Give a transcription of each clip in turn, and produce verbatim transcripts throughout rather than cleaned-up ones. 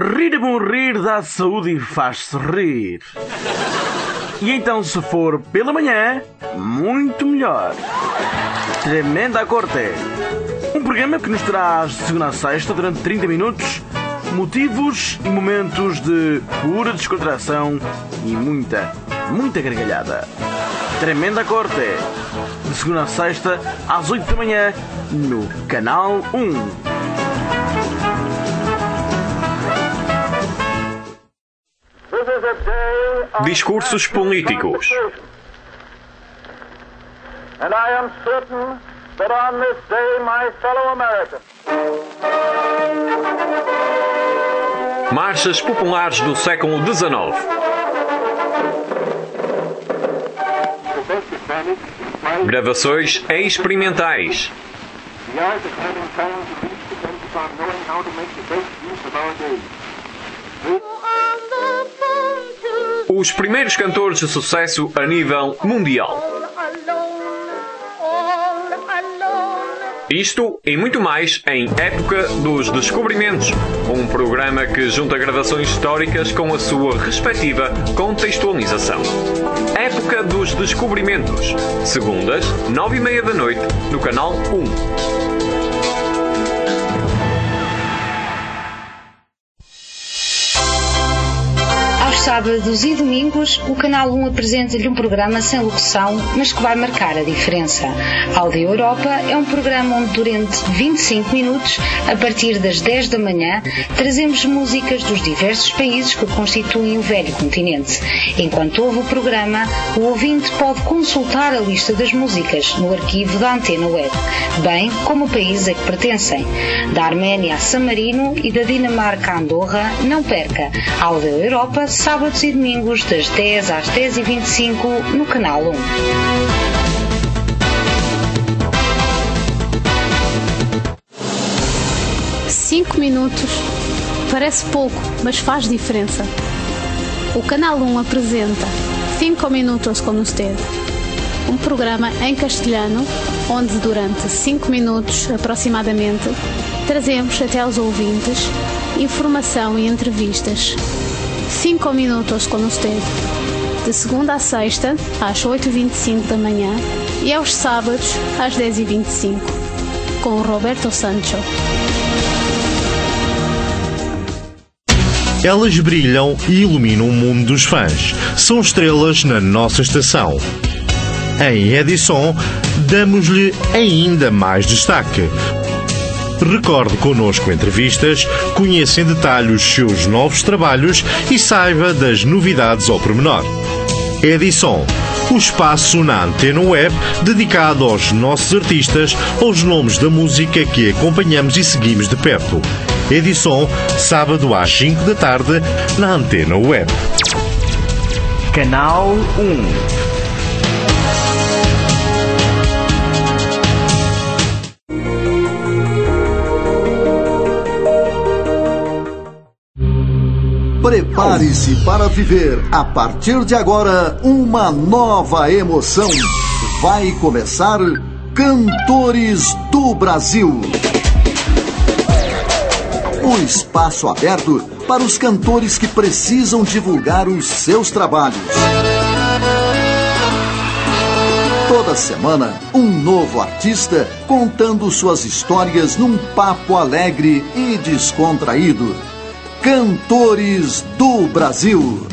Rir é bom rir, dá saúde e faz-se rir. E então, se for pela manhã, muito melhor. Tremenda Corte. Um programa que nos traz de segunda a sexta, durante trinta minutos, motivos e momentos de pura descontração e muita, muita gargalhada. Tremenda Corte. De segunda a sexta, às oito da manhã, no Canal um. Discursos políticos. And I am certain that on this day, my fellow Americans, Marchas populares do século dezenove. Gravações experimentais. Os primeiros cantores de sucesso a nível mundial. Isto e muito mais em Época dos Descobrimentos, um programa que junta gravações históricas com a sua respectiva contextualização. Época dos Descobrimentos, segundas, nove e meia da noite, no Canal um. Sábados e domingos, o Canal um apresenta-lhe um programa sem locução, mas que vai marcar a diferença. Áudio Europa é um programa onde, durante vinte e cinco minutos, a partir das dez da manhã, trazemos músicas dos diversos países que constituem o velho continente. Enquanto ouve o programa, o ouvinte pode consultar a lista das músicas no arquivo da Antena Web, bem como o país a que pertencem. Da Arménia a San Marino e da Dinamarca a Andorra, não perca. Áudio Europa, sábados e domingos, das dez às dez e vinte e cinco, no Canal um. Cinco minutos. Parece pouco, mas faz diferença. O Canal um apresenta Cinco Minutos com Usted, um programa em castelhano, onde durante cinco minutos aproximadamente trazemos até aos ouvintes informação e entrevistas. Cinco Minutos com Usted, de segunda a sexta, às oito e vinte e cinco da manhã e aos sábados, às dez e vinte e cinco, com Roberto Sancho. Elas brilham e iluminam o mundo dos fãs. São estrelas na nossa estação. Em Edison, damos-lhe ainda mais destaque. Recorde connosco entrevistas, conheça em detalhe os seus novos trabalhos e saiba das novidades ao pormenor. Edison, o espaço na Antena Web dedicado aos nossos artistas, aos nomes da música que acompanhamos e seguimos de perto. Edison, sábado às cinco da tarde, na Antena Web. Canal um. Prepare-se para viver, a partir de agora, uma nova emoção. Vai começar Cantores do Brasil. O espaço aberto para os cantores que precisam divulgar os seus trabalhos. Toda semana, um novo artista contando suas histórias num papo alegre e descontraído. Cantores do Brasil.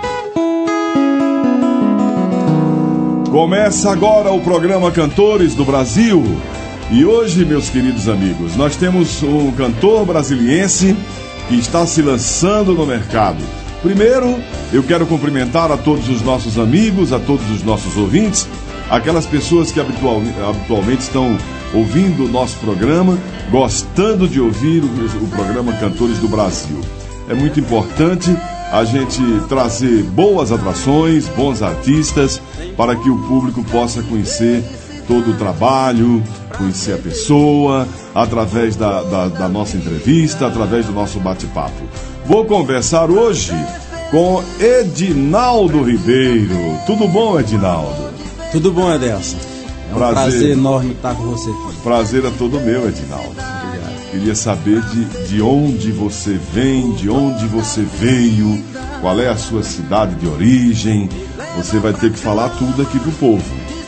Começa agora o programa Cantores do Brasil. E hoje, meus queridos amigos, nós temos um cantor brasiliense que está se lançando no mercado. Primeiro, eu quero cumprimentar a todos os nossos amigos, a todos os nossos ouvintes, aquelas pessoas que habitualmente, habitualmente estão ouvindo o nosso programa, gostando de ouvir o, o programa Cantores do Brasil. É muito importante a gente trazer boas atrações, bons artistas, para que o público possa conhecer todo o trabalho, conhecer a pessoa, através da, da, da nossa entrevista, através do nosso bate-papo. Vou conversar hoje com Edinaldo Ribeiro. Tudo bom, Edinaldo? Tudo bom, Edelson. É um prazer, prazer enorme estar com você aqui. Prazer é todo meu, Edinaldo. Obrigado. queria saber de, de onde você vem, de onde você veio, qual é a sua cidade de origem. Você vai ter que falar tudo aqui pro povo.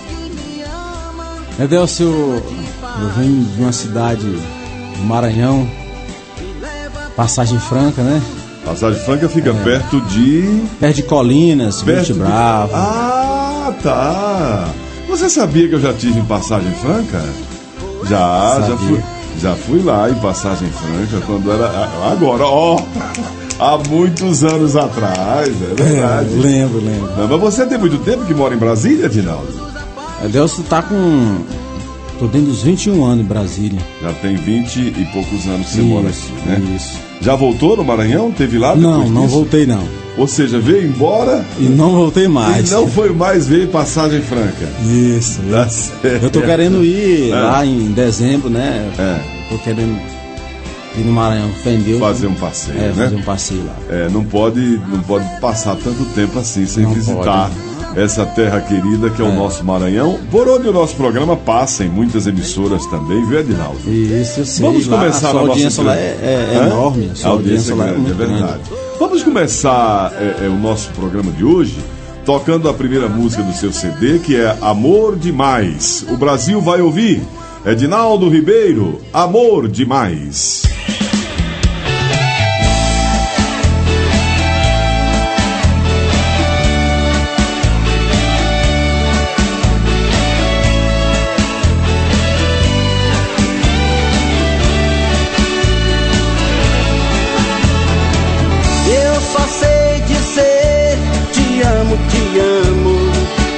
Edelcio, eu venho de uma cidade do Maranhão, Passagem Franca, né? Passagem Franca fica é. perto de... Perto de Colinas, Monte Bravo. Ah, tá. Você sabia que eu já tive em Passagem Franca? Já, sabia. já fui, já fui lá em Passagem Franca quando era... Agora, ó, há muitos anos atrás, é verdade. É, lembro, lembro. Não, mas você tem muito tempo que mora em Brasília, Edinaldo? Edelcio tá com... Tô dentro dos vinte e um anos em Brasília. Já tem vinte e poucos anos que você isso, mora aqui, né? Isso. Já voltou no Maranhão? Teve lá depois Não, não disso? voltei não. Ou seja, veio embora... E não voltei mais. E não foi mais, veio Passagem Franca. Isso. Tá certo. Eu tô querendo ir é. lá em dezembro, né? É. Tô querendo ir no Maranhão, Fendeu. Fazer um passeio, é, né? fazer um passeio lá. É, não pode, não pode passar tanto tempo assim sem não visitar... Pode. Essa terra querida que é, é o nosso Maranhão, por onde o nosso programa passa em muitas emissoras também, viu, Edinaldo? Isso, sim. Vamos lá, começar a sua a audiência nossa... lá é, é enorme. A sua a audiência, audiência lá é, grande, é verdade. Grande. Vamos começar é, é, o nosso programa de hoje tocando a primeira música do seu C D, que é Amor Demais. O Brasil vai ouvir Edinaldo Ribeiro, Amor Demais. Te amo,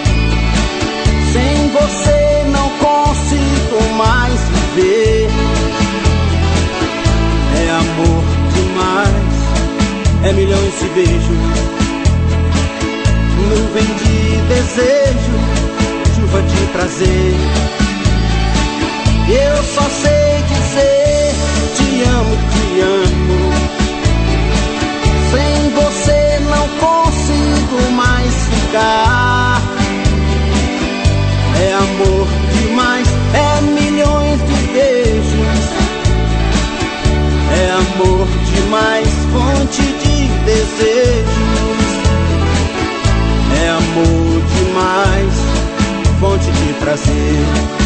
sem você não consigo mais viver. É amor demais, é milhões de beijos, nuvem de desejo, chuva de prazer. Eu só sei dizer te amo, te amo. Sem você não consigo mais ficar. É amor demais, é milhões de beijos. É amor demais, fonte de desejos. É amor demais, fonte de prazer.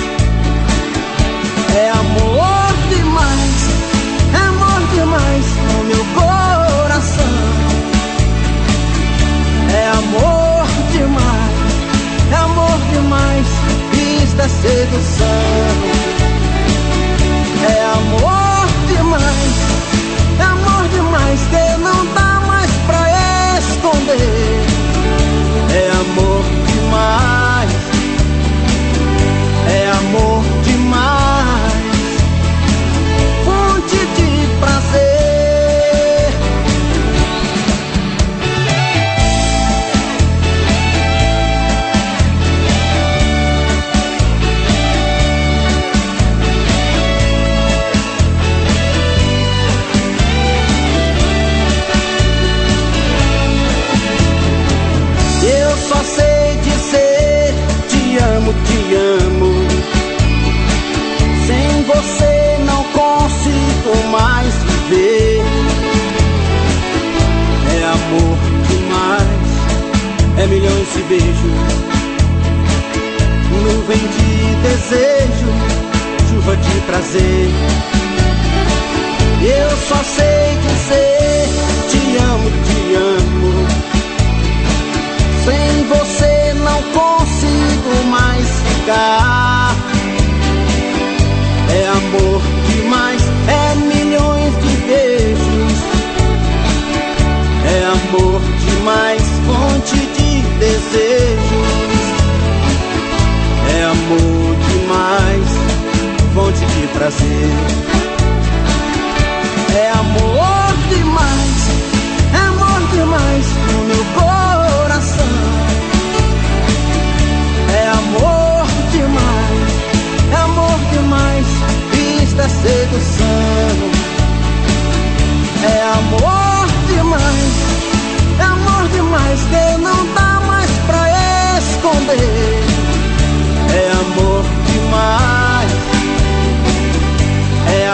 É amor demais, é amor demais no meu coração. É amor demais, é amor demais, isto é sedução. É amor demais, é amor demais que não dá mais pra esconder. É amor demais, é amor demais, fonte de prazer. Só sei dizer te amo, te amo. Sem você não consigo mais viver. É amor demais, é milhões de beijos, nuvem de desejo, chuva de prazer. Eu só sei dizer te amo, te amo. Sem você não consigo mais ficar. É amor demais, é milhões de beijos. É amor demais, fonte de desejos. É amor demais, fonte de prazer. É amor demais, é amor demais no meu coração. É amor demais, é amor demais, isto é sedução. É amor demais, é amor demais que não dá mais pra esconder. É amor demais, é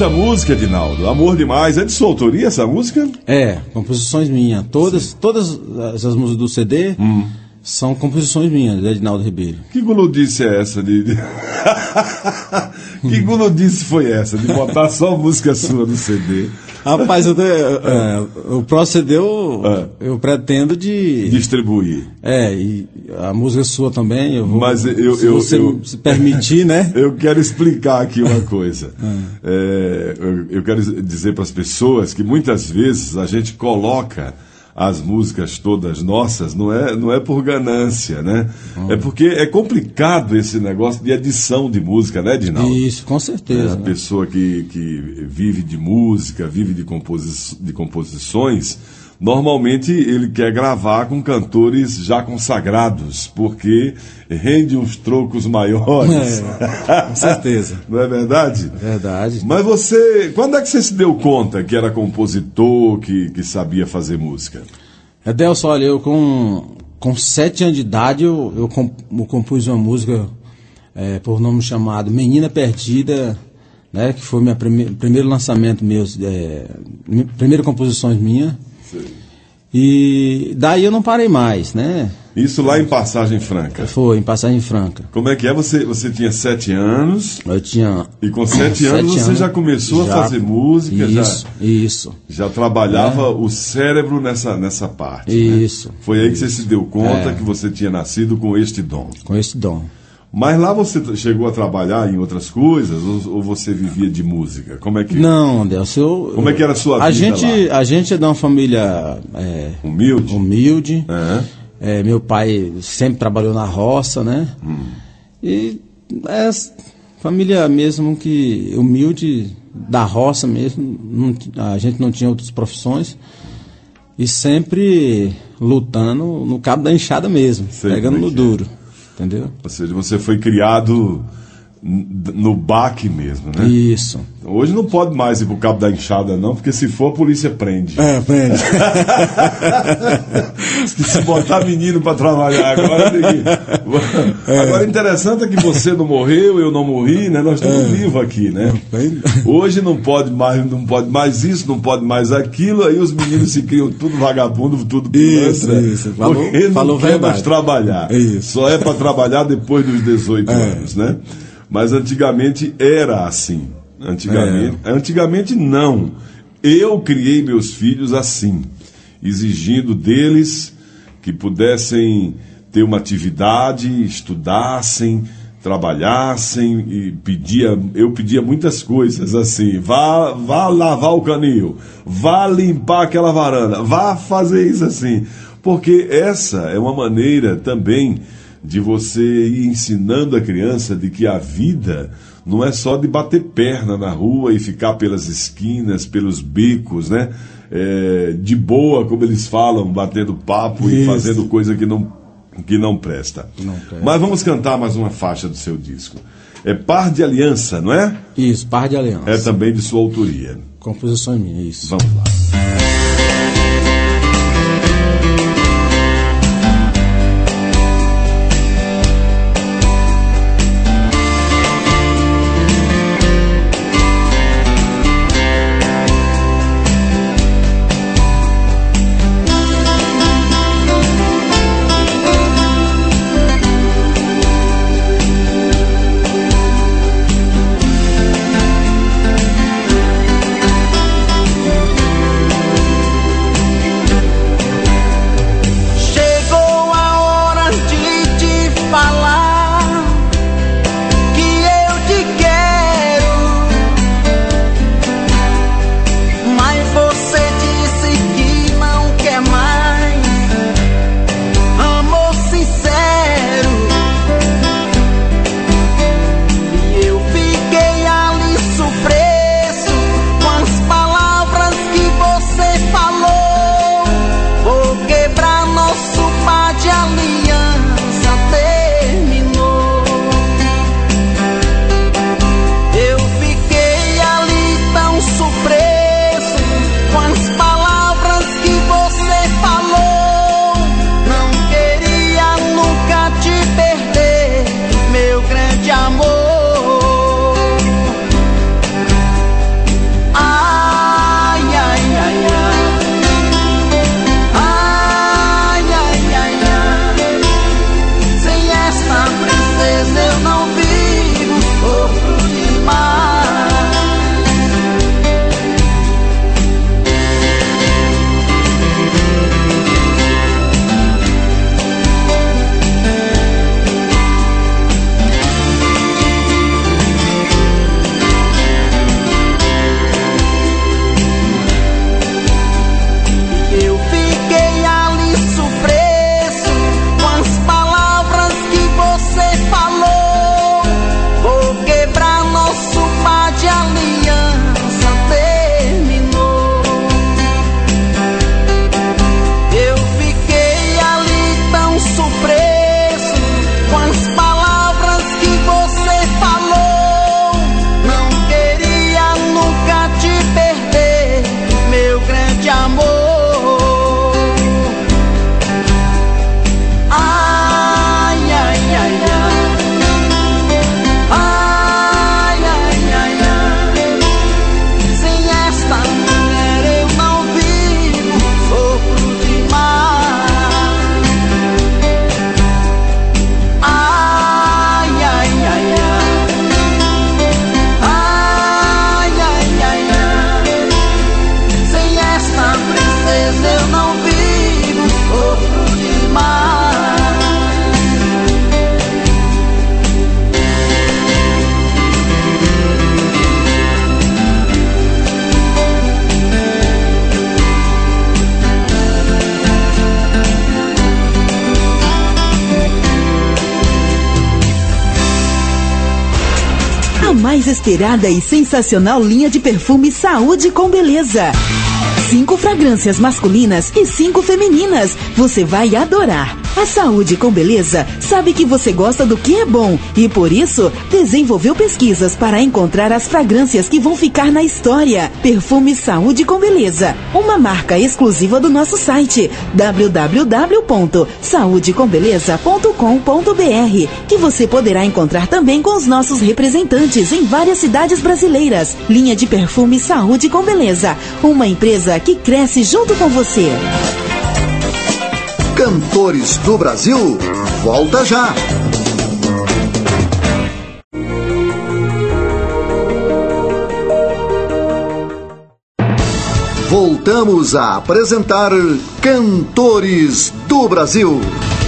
muita música, Edinaldo. Amor Demais. É de sua autoria essa música? É, composições minhas. Todas, todas as músicas do C D hum. são composições minhas, de Edinaldo Ribeiro. Que guludice é essa? De, de... que guludice foi essa? De botar só música sua no C D? Rapaz, eu, é, o próximo C D eu, é. eu pretendo de... distribuir. É, e a música sua também, eu vou... Mas eu, se eu, você eu, se permitir, né? Eu quero explicar aqui uma coisa. é, eu, eu quero dizer para as pessoas que muitas vezes a gente coloca as músicas todas nossas, não é, não é por ganância, né? Hum. É porque é complicado esse negócio de edição de música, né, Edinaldo? Isso, com certeza. É, a né? pessoa que, que vive de música, vive de, composi de composições, normalmente ele quer gravar com cantores já consagrados, porque rende uns trocos maiores. É, com certeza. Não é verdade? Verdade. Mas você, quando é que você se deu conta que era compositor, que, que sabia fazer música? Adelson, olha, eu com, com sete anos de idade, eu, eu, comp, eu compus uma música é, por nome chamado Menina Perdida, né, que foi meu prime, primeiro lançamento meu, é, primeira composições minha. E daí eu não parei mais, né? Isso lá em Passagem Franca? Foi, em Passagem Franca. Como é que é? Você, você tinha sete anos? Eu tinha... E com sete anos você anos, já começou já, a fazer música? Isso, já, isso. Já trabalhava é. o cérebro nessa, nessa parte, Isso. Né? Foi aí isso. que você se deu conta é. que você tinha nascido com este dom? Com este dom. Mas lá você chegou a trabalhar em outras coisas ou, ou você vivia de música? Como é que... Não, Deus, eu... Como é que era a sua a vida gente, lá? A gente é de uma família... É, humilde? Humilde. É. É, meu pai sempre trabalhou na roça, né? Hum. E é família mesmo que... Humilde, da roça mesmo. Não, a gente não tinha outras profissões. E sempre lutando no cabo da enxada mesmo. Sei pegando no duro. Entendeu? Ou seja, você foi criado no baque mesmo, né? Isso. Hoje não pode mais ir pro cabo da enxada, não, porque se for, a polícia prende. É, prende. Se botar menino para trabalhar agora, tem que... é. Agora, interessante é que você não morreu, eu não morri, né? Nós estamos é. vivos aqui, né? Hoje não pode mais, não pode mais isso, não pode mais aquilo, aí os meninos se criam tudo vagabundo, tudo pilantra. Isso, isso. Falou, porque não falou quer verdade. mais trabalhar. Isso. Só é para trabalhar depois dos dezoito é. anos, né? Mas antigamente era assim. Antigamente, é. antigamente não. Eu criei meus filhos assim, exigindo deles que pudessem ter uma atividade, estudassem, trabalhassem e pedia, eu pedia muitas coisas assim, vá, vá lavar o canil, vá limpar aquela varanda, vá fazer isso assim, porque essa é uma maneira também de você ir ensinando a criança de que a vida não é só de bater perna na rua e ficar pelas esquinas, pelos becos, né? É, de boa, como eles falam, batendo papo Isso. e fazendo coisa que não, que não presta. Não presta. Mas vamos cantar mais uma faixa do seu disco. É Par de Aliança, não é? Isso, Par de Aliança. É também de sua autoria. Composição minha, isso. Vamos lá. mais esperada e sensacional linha de perfume Saúde com Beleza. Cinco fragrâncias masculinas e cinco femininas. Você vai adorar. A Saúde com Beleza sabe que você gosta do que é bom e, por isso, desenvolveu pesquisas para encontrar as fragrâncias que vão ficar na história. Perfume Saúde com Beleza, uma marca exclusiva do nosso site w w w ponto saúde com beleza ponto com ponto b r, que você poderá encontrar também com os nossos representantes em várias cidades brasileiras. Linha de perfume Saúde com Beleza, uma empresa que cresce junto com você. Cantores do Brasil, volta já! Voltamos a apresentar Cantores do Brasil.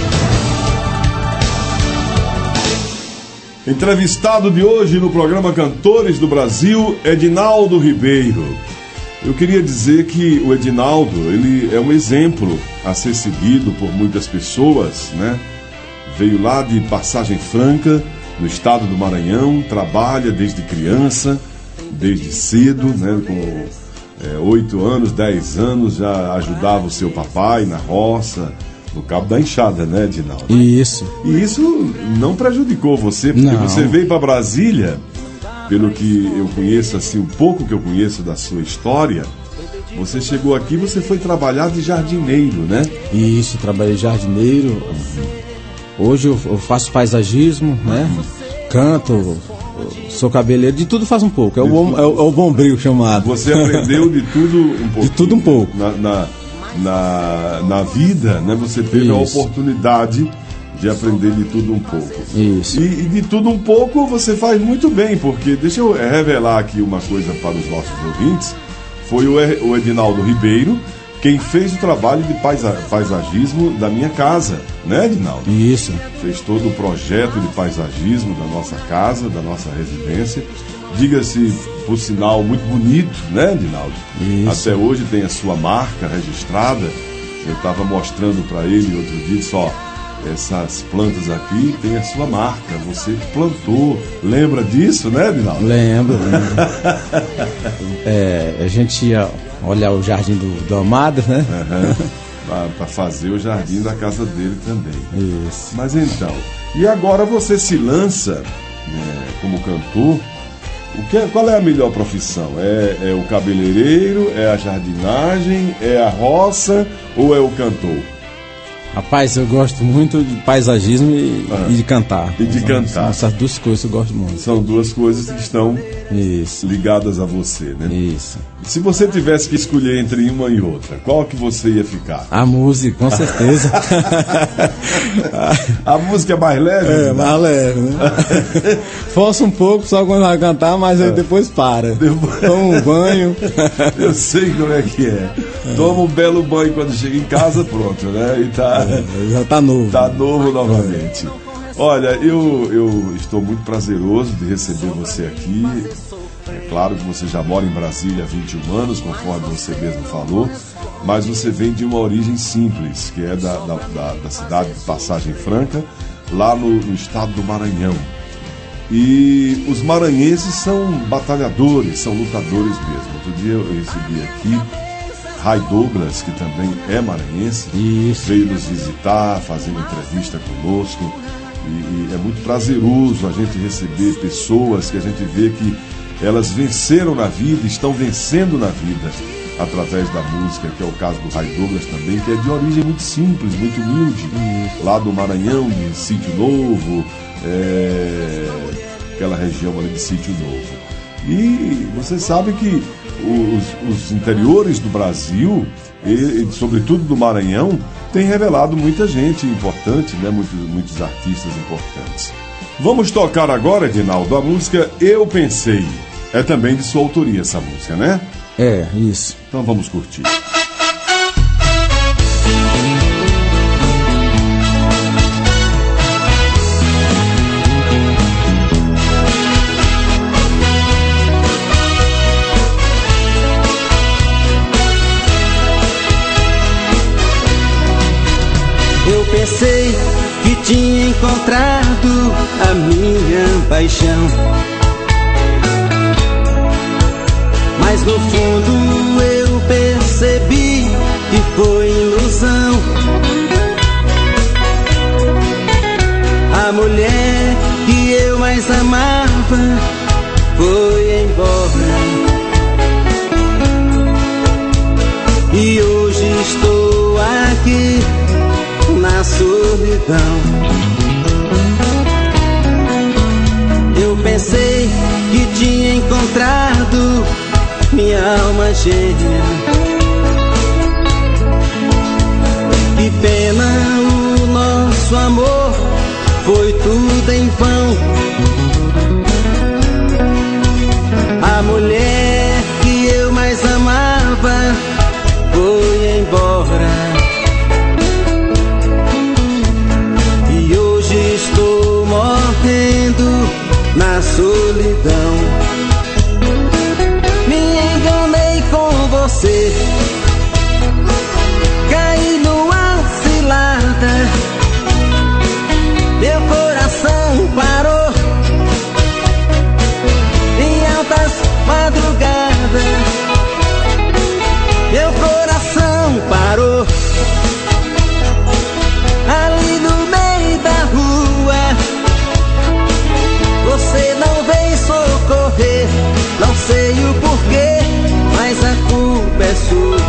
Entrevistado de hoje no programa Cantores do Brasil, Edinaldo Ribeiro. Eu queria dizer que o Edinaldo, ele é um exemplo a ser seguido por muitas pessoas, né? Veio lá de Passagem Franca, no estado do Maranhão, trabalha desde criança, desde cedo, né? Com oito é, anos, dez anos, já ajudava o seu papai na roça, no Cabo da Enxada, né, Edinaldo? Isso. E isso não prejudicou você, porque não. Você veio para Brasília. Pelo que eu conheço, assim, um pouco que eu conheço da sua história, você chegou aqui, você foi trabalhar de jardineiro, né? Isso, trabalhei de jardineiro. Hoje eu, eu faço paisagismo, né? Canto, sou cabeleireiro, de tudo faz um pouco. É o, bom, é, o, é o bombril chamado. Você aprendeu de tudo um pouco. De tudo um pouco. Na, na, na, na vida, né? Você teve Isso. a oportunidade de aprender de tudo um pouco. Isso. E, e de tudo um pouco você faz muito bem, porque deixa eu revelar aqui uma coisa para os nossos ouvintes. Foi o, o Edinaldo Ribeiro quem fez o trabalho de paisa, paisagismo da minha casa, né, Edinaldo? Isso. Fez todo o projeto de paisagismo da nossa casa, da nossa residência. Diga-se, por sinal, muito bonito, né, Edinaldo? Isso. Até hoje tem a sua marca registrada. Eu estava mostrando para ele outro dia, só essas plantas aqui tem a sua marca, você que plantou. Lembra disso, né, Edinaldo? Lembro, lembro. é, a gente ia olhar o jardim do, do Amado, né? Uhum. Para fazer o jardim da casa dele também. Isso. Mas então, e agora você se lança, né, como cantor. O que é, qual é a melhor profissão? É, é o cabeleireiro, é a jardinagem, é a roça ou é o cantor? Rapaz, eu gosto muito de paisagismo e, ah, e de cantar. E de são, cantar. São essas duas coisas que eu gosto muito. São duas coisas que estão Isso. ligadas a você, né? Isso. Se você tivesse que escolher entre uma e outra, qual que você ia ficar? A música, com certeza. A música é mais leve? É, né? mais leve, né? Força um pouco só quando vai cantar, mas aí depois para. Depois... Toma um banho. Eu sei como é que é. é. Toma um belo banho quando chega em casa, pronto, né? E tá... É, já tá novo. Tá novo novamente. Olha, eu, eu estou muito prazeroso de receber você aqui. É claro que você já mora em Brasília há vinte e um anos, conforme você mesmo falou, mas você vem de uma origem simples, que é da, da, da, da cidade de Passagem Franca, lá no, no estado do Maranhão. E os maranhenses são batalhadores, são lutadores mesmo. Outro dia eu recebi aqui Ray Douglas, que também é maranhense, Isso. veio nos visitar, fazendo entrevista conosco. E, e é muito prazeroso a gente receber pessoas que a gente vê que elas venceram na vida, estão vencendo na vida através da música, que é o caso do Ray Douglas também, que é de origem muito simples, muito humilde, Isso. lá do Maranhão, de Sítio Novo, é, aquela região ali de Sítio Novo. E você sabe que os, os interiores do Brasil, e, sobretudo do Maranhão, tem revelado muita gente importante, né? muitos, muitos artistas importantes. Vamos tocar agora, Edinaldo, a música Eu Pensei. É também de sua autoria essa música, né? É, isso. Então vamos curtir. Eu pensei que tinha encontrado a minha paixão. mas no fundo eu percebi que foi ilusão. A mulher que eu mais amava foi embora, e hoje estou aqui na solidão. Eu pensei que tinha encontrado minha alma gêmea. Que pena, o nosso amor foi tudo em vão. A mulher que eu mais amava foi embora, e hoje estou morrendo na solidão. Me enganei com você, caí numa cilada, meu coração parou em altas madrugadas. Meu coração parou ali no meio da rua. Você não vem socorrer, não sei o porquê, mas a culpa é sua.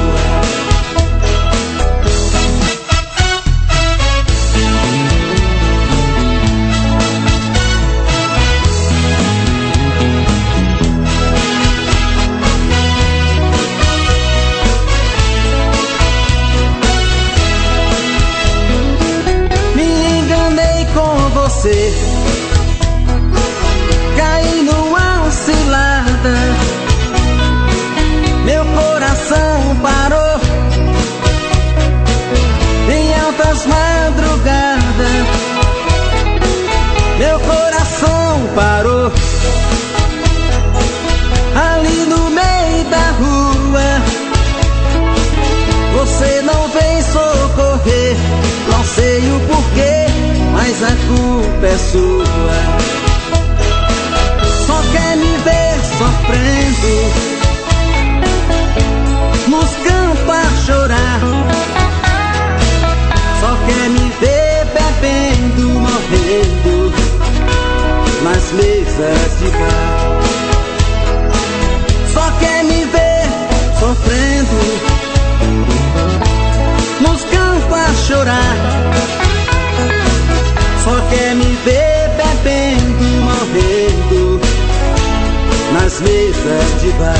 Você caí numa cilada, meu coração parou em altas madrugadas. Meu coração parou ali no meio da rua. Você não vem socorrer, não sei o porquê, mas a culpa é sua. Só quer me ver sofrendo nos campos a chorar. Só quer me ver bebendo, morrendo nas mesas de bar. Só quer me ver sofrendo nos campos a chorar. Só quer me ver bebendo, morrendo nas mesas de bar.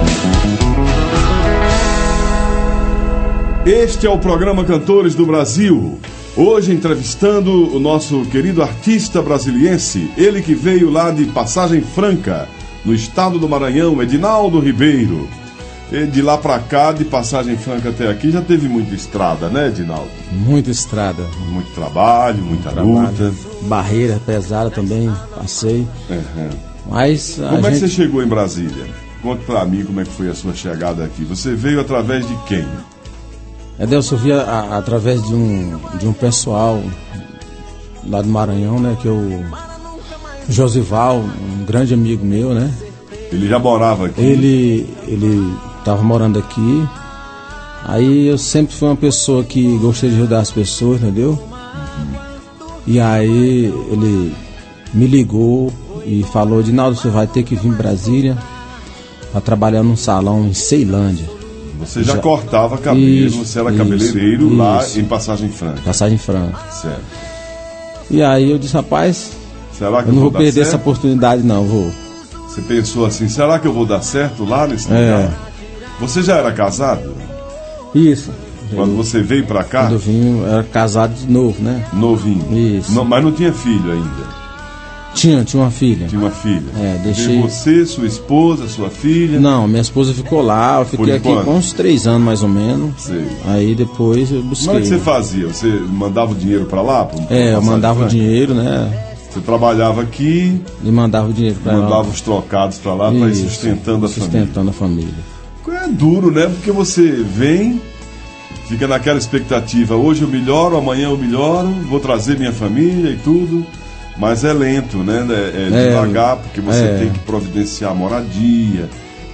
Este é o programa Cantores do Brasil. Hoje entrevistando o nosso querido artista brasiliense, ele que veio lá de Passagem Franca, no estado do Maranhão, Edinaldo Ribeiro. E de lá pra cá, de Passagem Franca até aqui, já teve muita estrada, né, Edinaldo? Muita estrada. Muito trabalho, muita Muito luta. trabalho. Barreira pesada também, passei. Uhum. Mas a Como gente... é que você chegou em Brasília? Conta pra mim como é que foi a sua chegada aqui. Você veio através de quem? Edelson, eu via a, através de um, de um pessoal lá do Maranhão, né, que eu... Josival, um grande amigo meu, né? Ele já morava aqui? Ele... ele estava morando aqui. Aí eu sempre fui uma pessoa que gostei de ajudar as pessoas, entendeu? Uhum. E aí ele me ligou e falou: Edinaldo, você vai ter que vir em Brasília para trabalhar num salão em Ceilândia. Você já, já... cortava cabelo, isso, você era isso, cabeleireiro isso. lá em Passagem Franca. Passagem Franca. Certo. E aí eu disse: rapaz, será que eu não vou vou perder certo? essa oportunidade não, vou. Você pensou assim, será que eu vou dar certo lá nesse lugar? É. Você já era casado? Isso. Quando você veio pra cá? Quando eu vim, eu era casado de novo, né? Novinho. Isso. Não, mas não tinha filho ainda? Tinha, tinha uma filha. Tinha uma filha. É, deixei... Você, sua esposa, sua filha? Não, minha esposa ficou lá, eu fiquei aqui com uns três anos mais ou menos. Sei. Aí depois eu busquei. Como é que você fazia? Você mandava o dinheiro pra lá? Pra, pra é, eu mandava o dinheiro, né? Você trabalhava aqui e mandava o dinheiro pra lá. Mandava os trocados pra lá para ir sustentando a sustentando família. a família. É duro, né? Porque você vem, fica naquela expectativa, hoje eu melhoro, amanhã eu melhoro, vou trazer minha família e tudo, mas é lento, né? É, é devagar, porque você é. tem que providenciar moradia,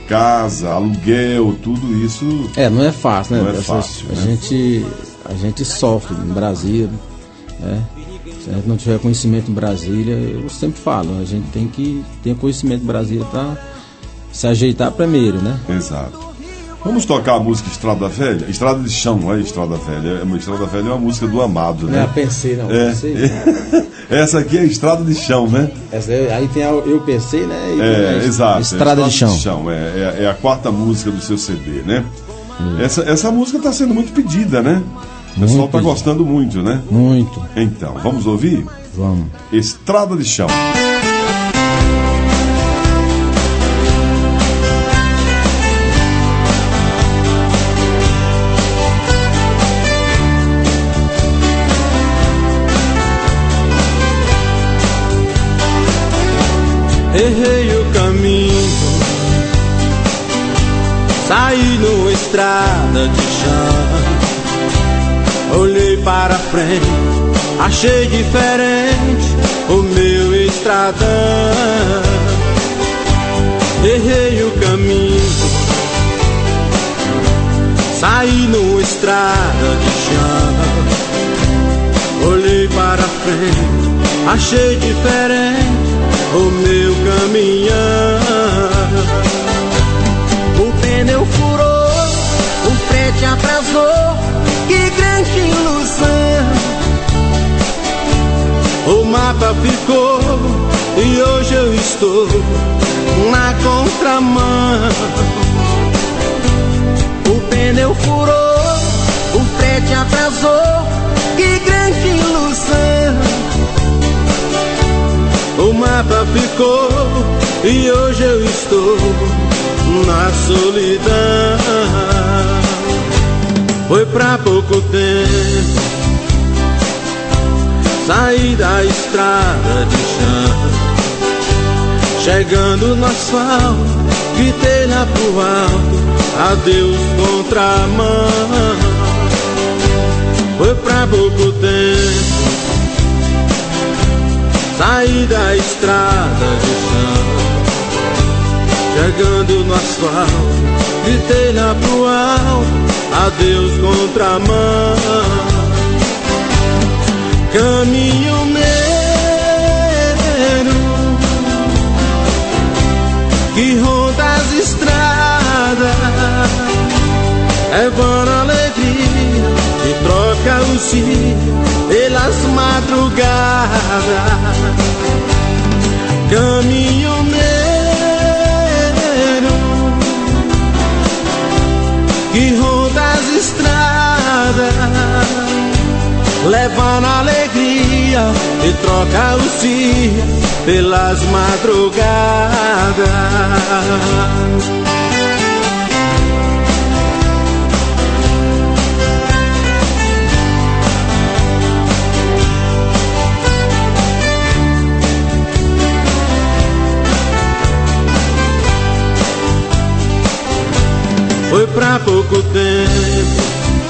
casa, aluguel, tudo isso. É, não é fácil, né? Não é Essas, fácil, a, né? gente, a gente sofre em Brasília, né? Se a gente não tiver conhecimento em Brasília, eu sempre falo, a gente tem que ter conhecimento em Brasília para se ajeitar primeiro, né? Exato. Vamos tocar a música Estrada Velha? Estrada de Chão, não é Estrada Velha. É, Estrada Velha é uma música do Amado, né? Não, pensei, não. É. Pensei. Essa aqui é Estrada de Chão, né? Essa, aí tem a Eu Pensei, né? E É, a exato. Estrada, é, de Chão. de Chão. É, é, é a quarta música do seu C D, né? Hum. Essa, essa música está sendo muito pedida, né? O pessoal está gostando muito, né? Muito. Então, vamos ouvir? Vamos. Estrada de Chão. Errei o caminho, saí numa estrada de chão. Olhei para frente, achei diferente o meu estradão. Errei o caminho, saí numa estrada de chão. Olhei para frente, achei diferente o meu caminhão. O pneu furou, o frete atrasou, que grande ilusão. O mapa ficou e hoje eu estou na contramão. O pneu furou, o frete atrasou, que grande ilusão. O mapa ficou e hoje eu estou na solidão. Foi pra pouco tempo, saí da estrada de chão. Chegando no asfalto, gritei lá pro alto, adeus contramão. Foi pra pouco tempo, saí da estrada de chão. Chegando no asfalto, gritei lá pro alto, adeus contramão. Caminhoneiro que ronda as estradas, levando alegria e troca os dias pelas madrugadas. Caminhoneiro que ronda as estradas, levando alegria e troca os dias pelas madrugadas. Foi pra pouco tempo,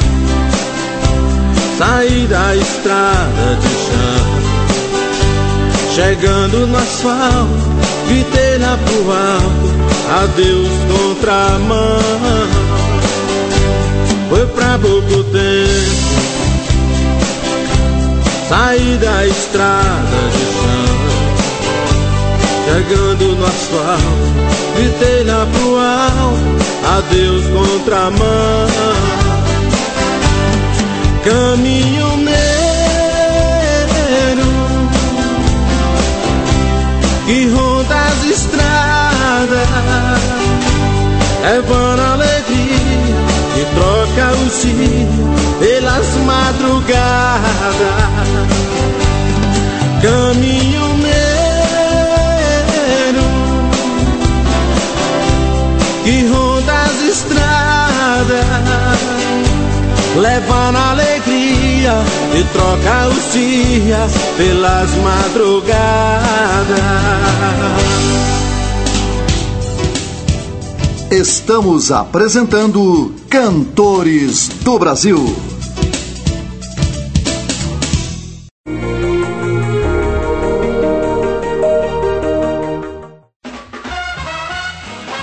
saí da estrada de chão. Chegando no asfalto, gritei lá pro alto, adeus contramão. Foi pra pouco tempo, saí da estrada de chão. Chegando no asfalto, gritei lá pro alto, adeus contramão. Caminhoneiro que ronda as estradas, levando alegria e troca os dias pelas madrugadas. Caminhoneiro que ronda as estradas, levando alegria e troca os dias pelas madrugadas. Estamos apresentando Cantores do Brasil.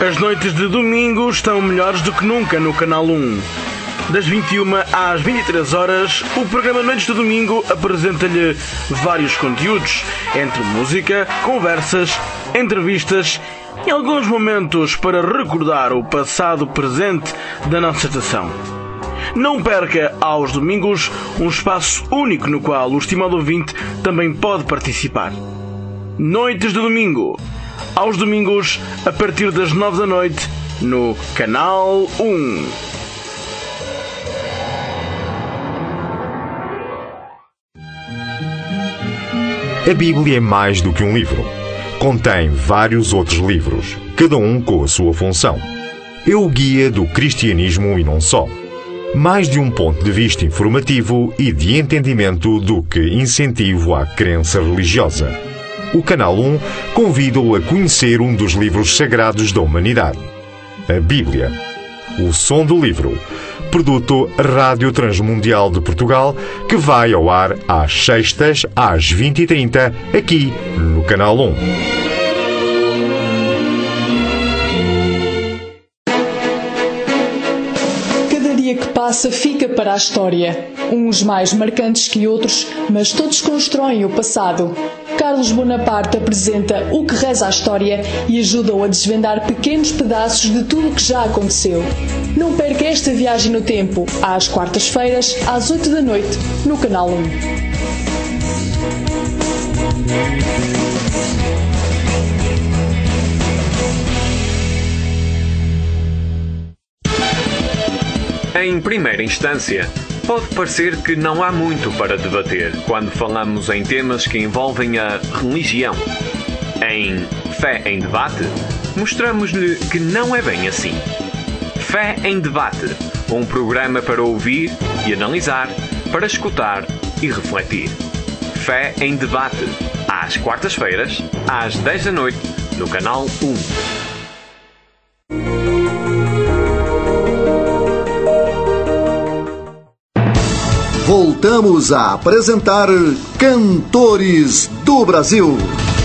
As noites de domingo estão melhores do que nunca no Canal um. Das vinte e uma às vinte e três horas, o programa Noites de Domingo apresenta-lhe vários conteúdos, entre música, conversas, entrevistas e alguns momentos para recordar o passado presente da nossa estação. Não perca aos domingos um espaço único no qual o estimado ouvinte também pode participar. Noites de Domingo, aos domingos a partir das nove da noite no Canal um. A Bíblia é mais do que um livro. Contém vários outros livros, cada um com a sua função. É o guia do cristianismo e não só. Mais de um ponto de vista informativo e de entendimento do que incentivo à crença religiosa. O Canal um convida-o a conhecer um dos livros sagrados da humanidade. A Bíblia. O som do livro. Produto Rádio Transmundial de Portugal, que vai ao ar às sextas, às vinte e trinta, aqui no Canal um. Cada dia que passa fica para a história. Uns mais marcantes que outros, mas todos constroem o passado. Carlos Bonaparte apresenta o que reza a história e ajuda-o a desvendar pequenos pedaços de tudo o que já aconteceu. Não perca esta viagem no tempo, às quartas-feiras, às oito da noite, no Canal um. Em primeira instância, pode parecer que não há muito para debater quando falamos em temas que envolvem a religião. Em Fé em Debate, mostramos-lhe que não é bem assim. Fé em Debate, um programa para ouvir e analisar, para escutar e refletir. Fé em Debate, às quartas-feiras, às dez da noite, no Canal um. Voltamos a apresentar Cantores do Brasil.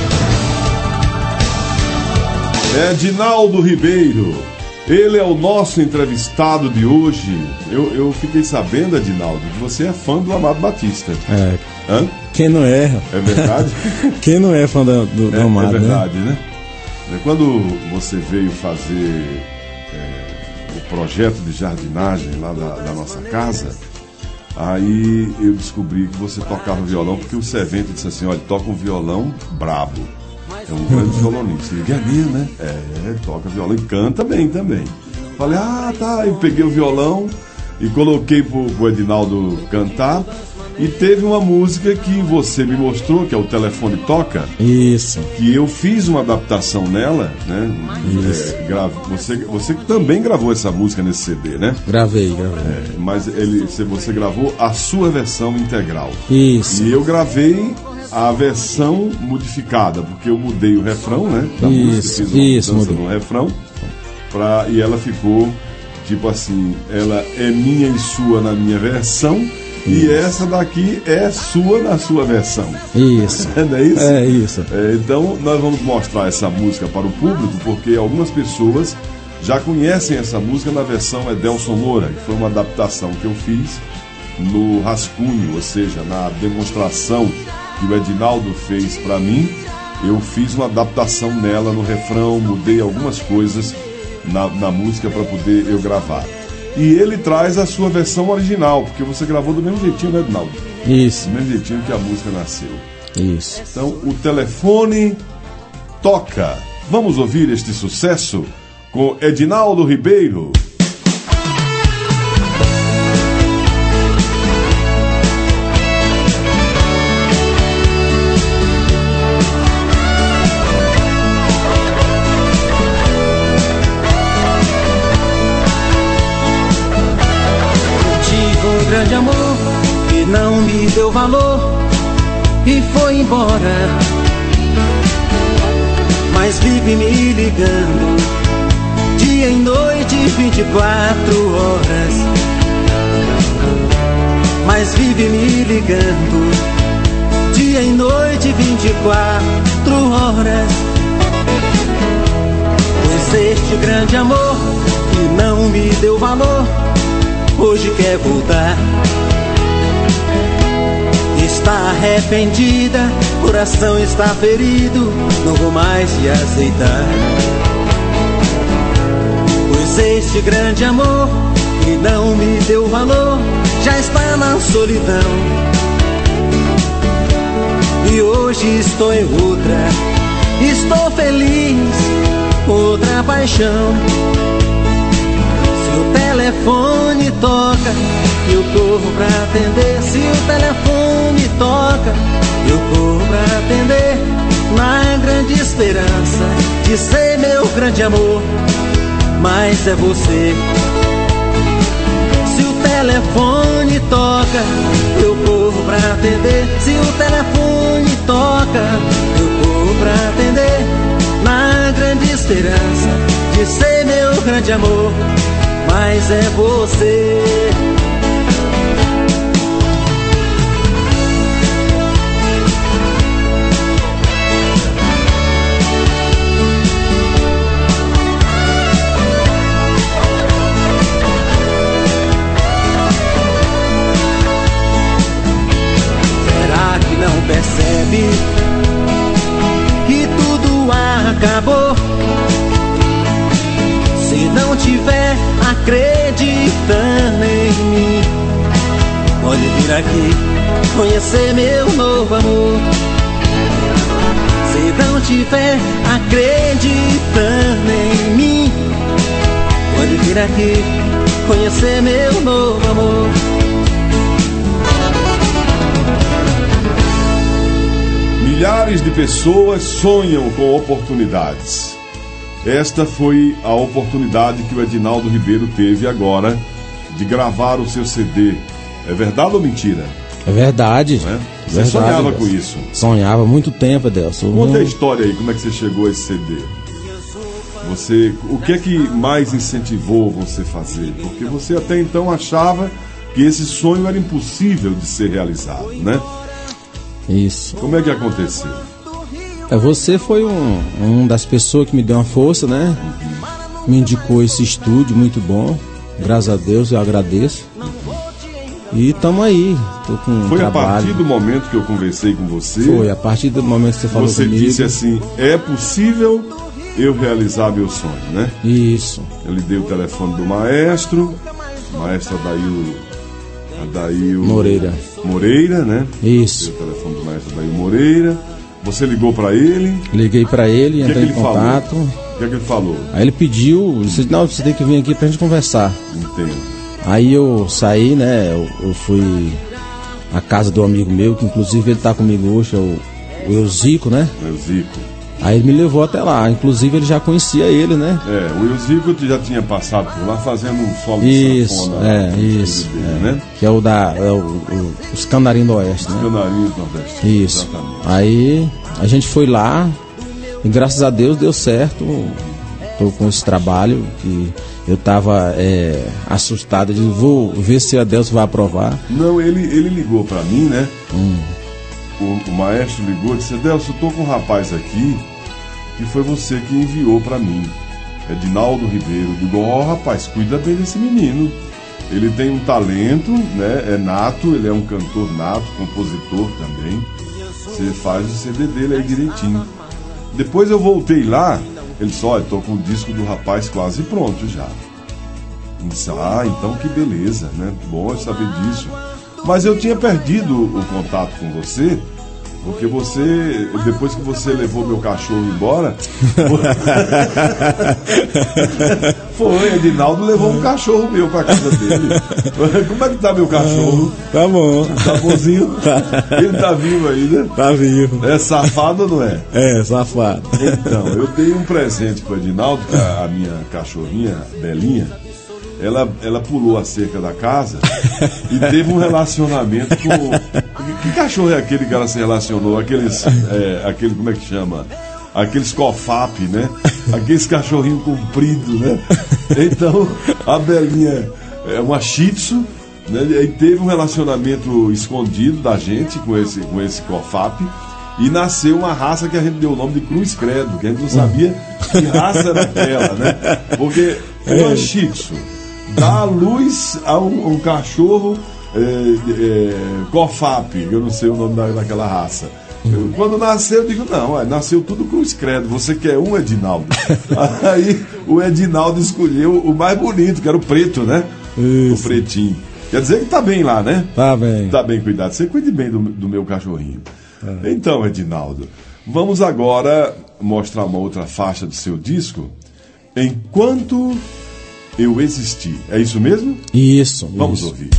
Edinaldo Ribeiro, ele é o nosso entrevistado de hoje. Eu, eu fiquei sabendo, Edinaldo, que você é fã do Amado Batista. É. Hã? Quem não é? É verdade? Quem não é fã do, do, do é, Amado, é verdade, né? né? Quando você veio fazer é, o projeto de jardinagem lá da, da nossa casa, aí eu descobri que você tocava violão, porque o servente disse assim, olha, toca um violão brabo. É um grande violonista. E é mesmo, né? É, toca violão e canta bem também. Falei, ah, tá. Eu peguei o violão e coloquei pro, pro Edinaldo cantar. E teve uma música que você me mostrou, que é o Telefone Toca. Isso. Que eu fiz uma adaptação nela, né? Isso. É, grave, você, você também gravou essa música nesse C D, né? Gravei, gravei. É, mas ele, você gravou a sua versão integral. Isso. E eu gravei a versão modificada, porque eu mudei o refrão, né? Da isso, música, fiz uma isso, mudança no refrão. Pra, e ela ficou, tipo assim, ela é minha e sua na minha versão. E isso. Essa daqui é sua na sua versão. Isso. Não é isso? É isso. É, então nós vamos mostrar essa música para o público, porque algumas pessoas já conhecem essa música na versão Edelson Moura, que foi uma adaptação que eu fiz no rascunho, ou seja, na demonstração que o Edinaldo fez para mim. Eu fiz uma adaptação nela no refrão, mudei algumas coisas na, na música para poder eu gravar. E ele traz a sua versão original, porque você gravou do mesmo jeitinho, né, Edinaldo? Isso. Do mesmo jeitinho que a música nasceu. Isso. Então, o Telefone Toca. Vamos ouvir este sucesso com Edinaldo Ribeiro. Grande amor que não me deu valor e foi embora, mas vive me ligando dia e noite, vinte e quatro horas, mas vive me ligando dia e noite, vinte e quatro horas. Pois Pois este grande amor que não me deu valor, hoje quer voltar. Está arrependida, coração está ferido, não vou mais te aceitar. Pois este grande amor que não me deu valor, já está na solidão. E hoje estou em outra, estou feliz, outra paixão. Se o telefone toca, eu corro pra atender. Se o telefone toca, eu corro pra atender, na grande esperança de ser meu grande amor, mas é você. Se o telefone toca, eu corro pra atender. Se o telefone toca, eu corro pra atender, na grande esperança de ser meu grande amor, mas é você. Será que não percebe que tudo acabou? Se não tiver acreditando em mim, pode vir aqui conhecer meu novo amor. Se não tiver acreditando em mim, pode vir aqui conhecer meu novo amor. Milhares de pessoas sonham com oportunidades. Esta foi a oportunidade que o Edinaldo Ribeiro teve agora de gravar o seu C D. É verdade ou mentira? É verdade. Não é? Você Verdade, sonhava Adelson. com isso? Sonhava há muito tempo, Adelson. Conta a Não- história aí, como é que você chegou a esse C D? Você, o que é que mais incentivou você a fazer? Porque você até então achava que esse sonho era impossível de ser realizado, né? Isso. Como é que aconteceu? É, você foi um, um das pessoas que me deu uma força, né? Me indicou esse estúdio muito bom. Graças a Deus, eu agradeço. E tamo aí. Tô com um Foi a trabalho. partir do momento que eu conversei com você. Foi, a partir do momento que você falou Você comigo. disse assim: é possível eu realizar meu sonho, né? Isso. Eu lhe dei o telefone do maestro, o maestro Adail, Adail Moreira. Moreira, né? Isso. Dei o telefone do maestro Adail Moreira. Você ligou pra ele. Liguei pra ele, O que é que entrei em ele falou? contato. O que é que ele falou? Aí ele pediu, disse, não, você tem que vir aqui pra gente conversar. Entendo. Aí eu saí, né? Eu, eu fui à casa do amigo meu, que inclusive ele tá comigo hoje, é o, o Euzico, né? Euzico. Aí ele me levou até lá, inclusive ele já conhecia ele, né? É, o Euzico já tinha passado por lá fazendo um solo de Isso, sanfona. é, isso. dele, é. né? Que é o da. É o, o, os Canarinhos do Oeste, né? Canarinhos do Nordeste. Isso. Exatamente. Aí a gente foi lá e graças a Deus deu certo. Tô com esse trabalho que eu tava é, assustado, de vou ver se a Deus vai aprovar. Não, ele, ele ligou pra mim, né? Hum. O, o maestro ligou e disse: Delcio, eu tô com um rapaz aqui que foi você que enviou pra mim. Edinaldo Ribeiro. Digo: ó, rapaz, cuida bem desse menino. Ele tem um talento, né? É nato, ele é um cantor nato, compositor também. Você faz o C D dele aí direitinho. Depois eu voltei lá, ele disse: olha, tô com o disco do rapaz quase pronto já. Eu disse: ah, então que beleza, né? Bom é saber disso. Mas eu tinha perdido o contato com você, porque você, depois que você levou meu cachorro embora, foi, Edinaldo levou um cachorro meu pra casa dele. Como é que tá meu cachorro? Tá bom. Tá bonzinho? Ele tá vivo ainda? Tá vivo. É safado ou não é? É, safado. Então, eu dei um presente pro Edinaldo, que a a minha cachorrinha, Belinha, ela, ela pulou a cerca da casa e teve um relacionamento com... Que, que cachorro é aquele que ela se relacionou? Aqueles, é, aquele, como é que chama? Aqueles cofap, né? Aqueles cachorrinhos compridos, né? Então, a Belinha é uma shih tzu, né? E teve um relacionamento escondido da gente com esse, com esse cofap. e nasceu uma raça que a gente deu o nome de Cruz Credo, que a gente não sabia que raça era aquela, né? Porque uma Shih Tzu dá à luz a um, um cachorro é, é, Cofap, eu não sei o nome da, daquela raça. Eu, quando nasceu, eu digo, não, é, nasceu tudo Cruz Credo, você quer um, Edinaldo? Aí o Edinaldo escolheu o mais bonito, que era o preto, né? Isso. O pretinho. Quer dizer que tá bem lá, né? Tá bem. Tá bem cuidado. Você cuide bem do, do meu cachorrinho. Ah. Então, Edinaldo, vamos agora mostrar uma outra faixa do seu disco, Enquanto Eu Existi. É isso mesmo? Isso. Vamos isso. ouvir.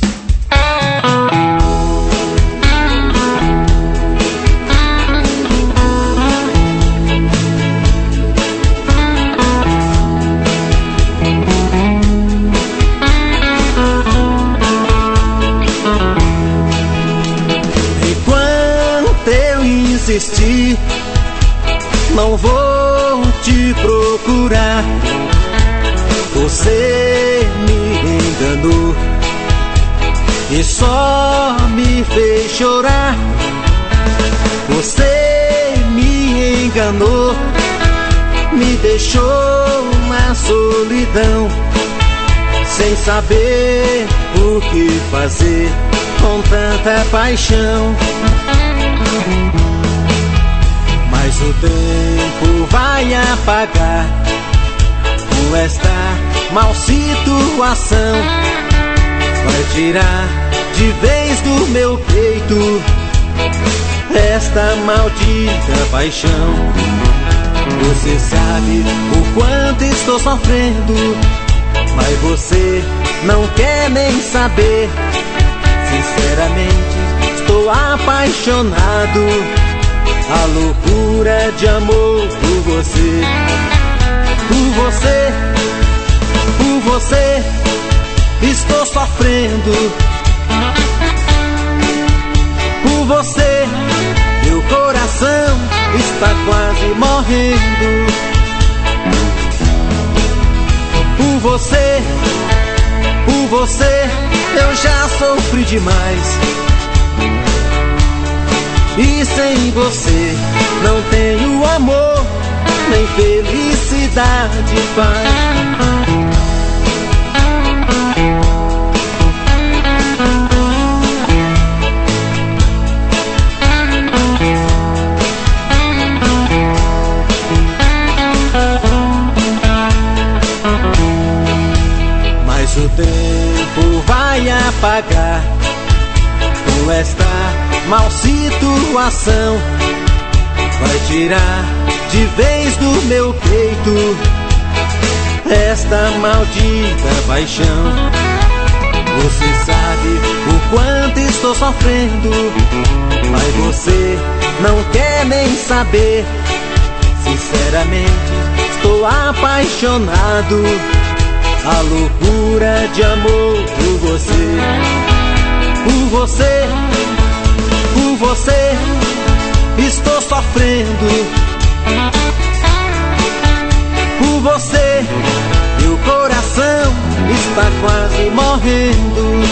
Existir, não vou te procurar. Você me enganou e só me fez chorar. Você me enganou, me deixou na solidão, sem saber o que fazer com tanta paixão. Mas o tempo vai apagar com esta mal situação, vai tirar de vez do meu peito esta maldita paixão. Você sabe o quanto estou sofrendo, mas você não quer nem saber. Sinceramente, estou apaixonado, a loucura de amor por você. Por você, por você, estou sofrendo. Por você, meu coração está quase morrendo. Por você, por você, eu já sofri demais. E sem você não tenho amor, nem felicidade, paz. Mas o tempo vai apagar com esta mal situação, vai tirar de vez do meu peito esta maldita paixão. Você sabe o quanto estou sofrendo, mas você não quer nem saber. Sinceramente, estou apaixonado, a loucura de amor por você. Por você, por você, estou sofrendo. Por você, meu coração está quase morrendo.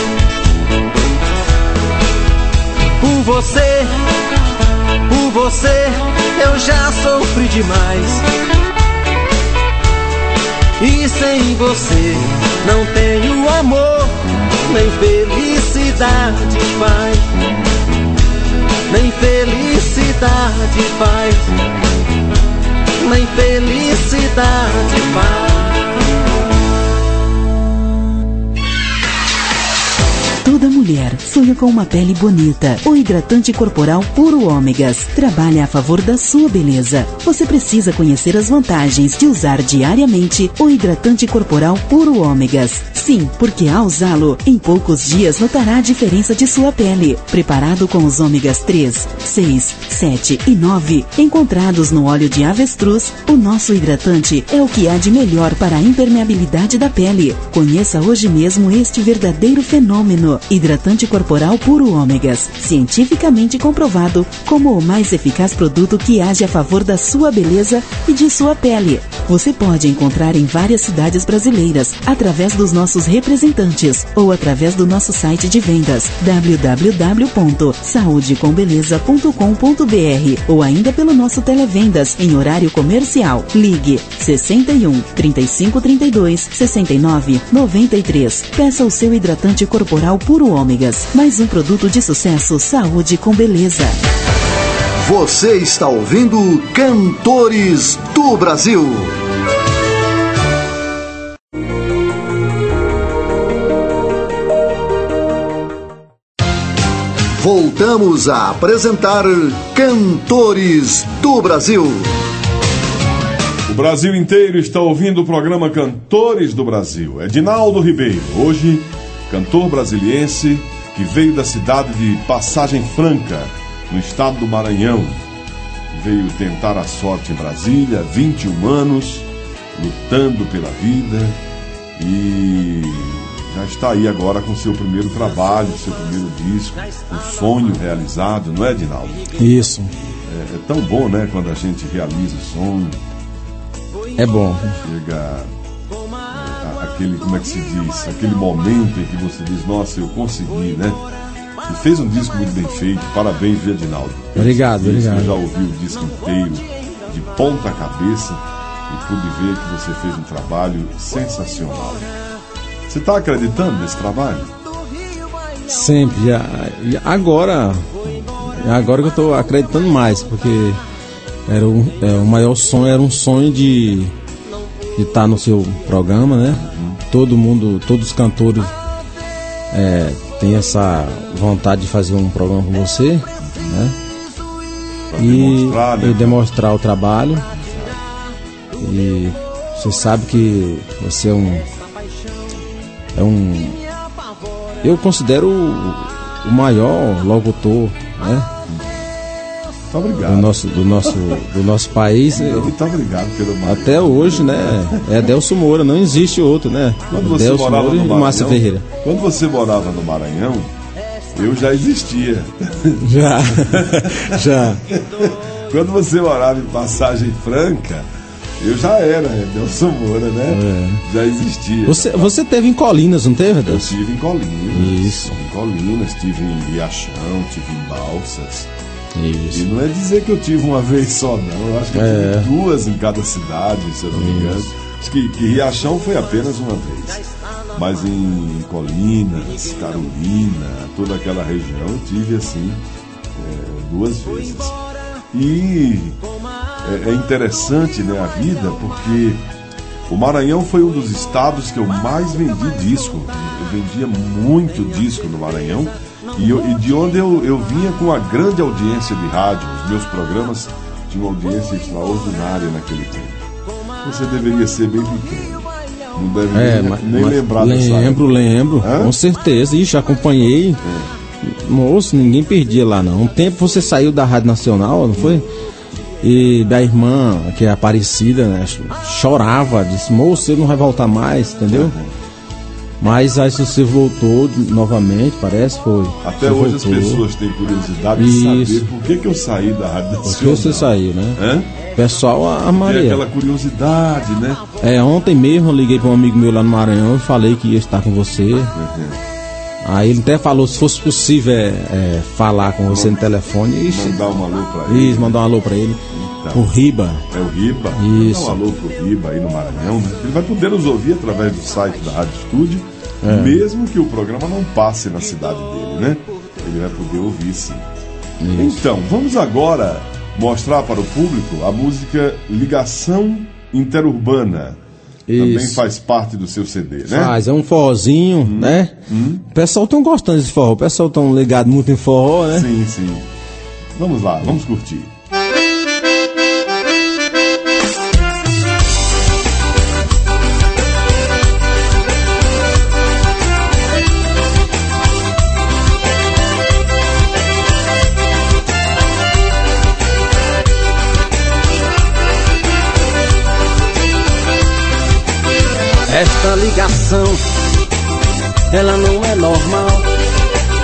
Por você, por você, eu já sofri demais. E sem você não tenho amor, nem felicidade, paz. Nem felicidade, paz. Nem felicidade, paz. Toda mulher sonha com uma pele bonita. O hidratante corporal Puro Ômegas trabalha a favor da sua beleza. Você precisa conhecer as vantagens de usar diariamente o hidratante corporal Puro Ômegas. Sim, porque ao usá-lo, em poucos dias notará a diferença de sua pele. Preparado com os ômegas três, seis, sete e nove, encontrados no óleo de avestruz, o nosso hidratante é o que há de melhor para a impermeabilidade da pele. Conheça hoje mesmo este verdadeiro fenômeno. Hidratante hidratante corporal puro ômegas, cientificamente comprovado como o mais eficaz produto que age a favor da sua beleza e de sua pele. Você pode encontrar em várias cidades brasileiras, através dos nossos representantes ou através do nosso site de vendas w w w ponto saúde com beleza ponto com ponto b r ou ainda pelo nosso televendas em horário comercial. Ligue sessenta e um, trinta e cinco, trinta e dois, sessenta e nove, noventa e três. Peça o seu hidratante corporal puro ômegas. Mais um produto de sucesso Saúde com Beleza. Você está ouvindo Cantores do Brasil. Voltamos a apresentar Cantores do Brasil. O Brasil inteiro está ouvindo o programa Cantores do Brasil. Edinaldo Ribeiro, hoje cantor brasiliense que veio da cidade de Passagem Franca, no estado do Maranhão. Veio tentar a sorte em Brasília, vinte e um anos, lutando pela vida, e já está aí agora com seu primeiro trabalho, seu primeiro disco, um sonho realizado, não é, Edinaldo? Isso. É, é tão bom, né, quando a gente realiza o sonho. É bom. Chega a, aquele, como é que se diz, aquele momento em que você diz, nossa, eu consegui, né? E fez um disco muito bem feito, parabéns, Edinaldo. Obrigado, obrigado. Eu já ouvi o disco inteiro, de ponta cabeça, e pude ver que você fez um trabalho sensacional. Você está acreditando nesse trabalho? Sempre. Agora, agora que eu estou acreditando mais, porque era um, é, o maior sonho era um sonho de estar no seu programa, né? Uhum. Todo mundo, todos os cantores é, têm essa vontade de fazer um programa com você, né? Pra e demonstrar, né? E demonstrar o trabalho. E você sabe que você é um é um eu considero o, o maior locutor, né? Muito obrigado. Do nosso, do nosso, do nosso país. Muito obrigado pelo maior. Até hoje, né? É Delso Moura, não existe outro, né? Quando você Delso morava Moura no e Márcia Maranhão, Ferreira. Quando você morava no Maranhão, eu já existia. Já. Já. Quando você morava em Passagem Franca, eu já era, Delso Moura, né? É. Já existia. Você, você teve em Colinas, não teve, Delso? Eu tive em Colinas. Isso. Em Colinas, tive em Riachão, tive em Balsas. Isso. E não é dizer que eu tive uma vez só, não. Eu acho que eu é. tive duas em cada cidade, se eu não me engano. Acho que, que Riachão foi apenas uma vez. Mas em Colinas, Carolina, toda aquela região, eu tive assim, é, duas vezes. E é, é interessante, né, a vida, porque o Maranhão foi um dos estados que eu mais vendi disco. Eu vendia muito disco no Maranhão. E, eu, e de onde eu, eu vinha com uma grande audiência de rádio. Os meus programas tinham uma audiência extraordinária naquele tempo. Você deveria ser bem pequeno. Não deve é, nem, mas, nem mas lembrar lembro, dessa Lembro, lembro. Hã? Com certeza. Ixi, acompanhei. É. Moço, ninguém perdia lá, não. Um tempo você saiu da Rádio Nacional, não foi? E da irmã, que é Aparecida, né, chorava, disse, moço, você não vai voltar mais, entendeu? Uhum. Mas aí você voltou novamente, parece, foi. Até você hoje voltou. As pessoas têm curiosidade Isso. de saber por que, que eu saí da Rádio Nacional. Por que você saiu, né? Hã? Pessoal, a Maria. Tem aquela curiosidade, né? É, ontem mesmo eu liguei para um amigo meu lá no Maranhão e falei que ia estar com você. Uhum. Aí ele até falou, se fosse possível é, é, falar com você no telefone. Ixi, mandar um alô pra ele. Isso, mandar um alô pra ele. Então, o Riba. É o Riba. Isso. Dá um alô pro Riba aí no Maranhão, né? Ele vai poder nos ouvir através do site da Rádio Estúdio, é. mesmo que o programa não passe na cidade dele, né? Ele vai poder ouvir, sim. Isso. Então, vamos agora mostrar para o público a música Ligação Interurbana. Isso. Também faz parte do seu C D, né? Faz, é um forrozinho, hum, né? Hum. O pessoal tão gostando desse forró, o pessoal tão ligado muito em forró, né? Sim, sim. Vamos lá, vamos curtir. Esta ligação, ela não é normal.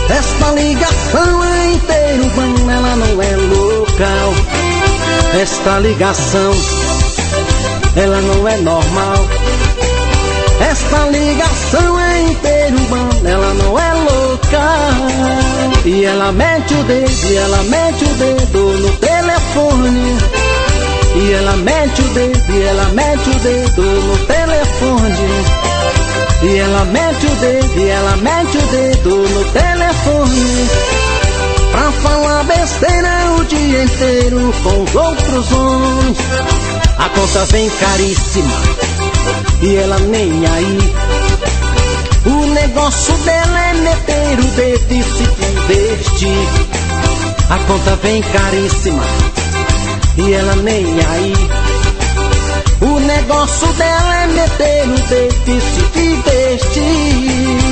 Esta ligação é interurbana, ela não é local. Esta ligação, ela não é normal. Esta ligação é interurbana, ela não é local. E ela mete o dedo, e ela mete o dedo no telefone. E ela mete o dedo, e ela mete o dedo no telefone. E ela mete o dedo, e ela mete o dedo no telefone. Pra falar besteira o dia inteiro com os outros homens. A conta vem caríssima e ela nem aí. O negócio dela é meter o dedo e se investir. A conta vem caríssima e ela nem aí. O negócio dela é meter o dedo e se investir.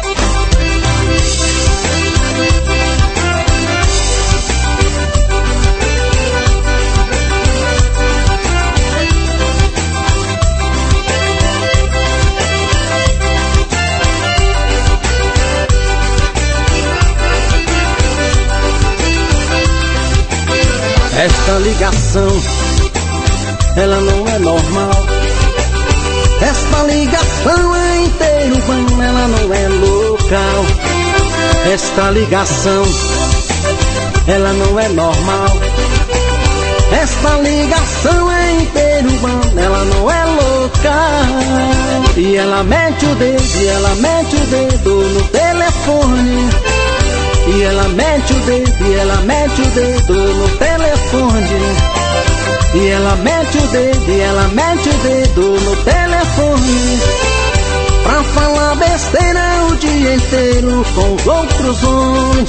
Esta ligação, ela não é normal. Esta ligação é interurbana, ela não é local. Esta ligação, ela não é normal. Esta ligação é interurbana, ela não é local. E ela mete o dedo, e ela mete o dedo no telefone. E ela mete o dedo, e ela mete o dedo no telefone. E ela mete o dedo, e ela mete o dedo no telefone. Pra falar besteira o dia inteiro com os outros homens.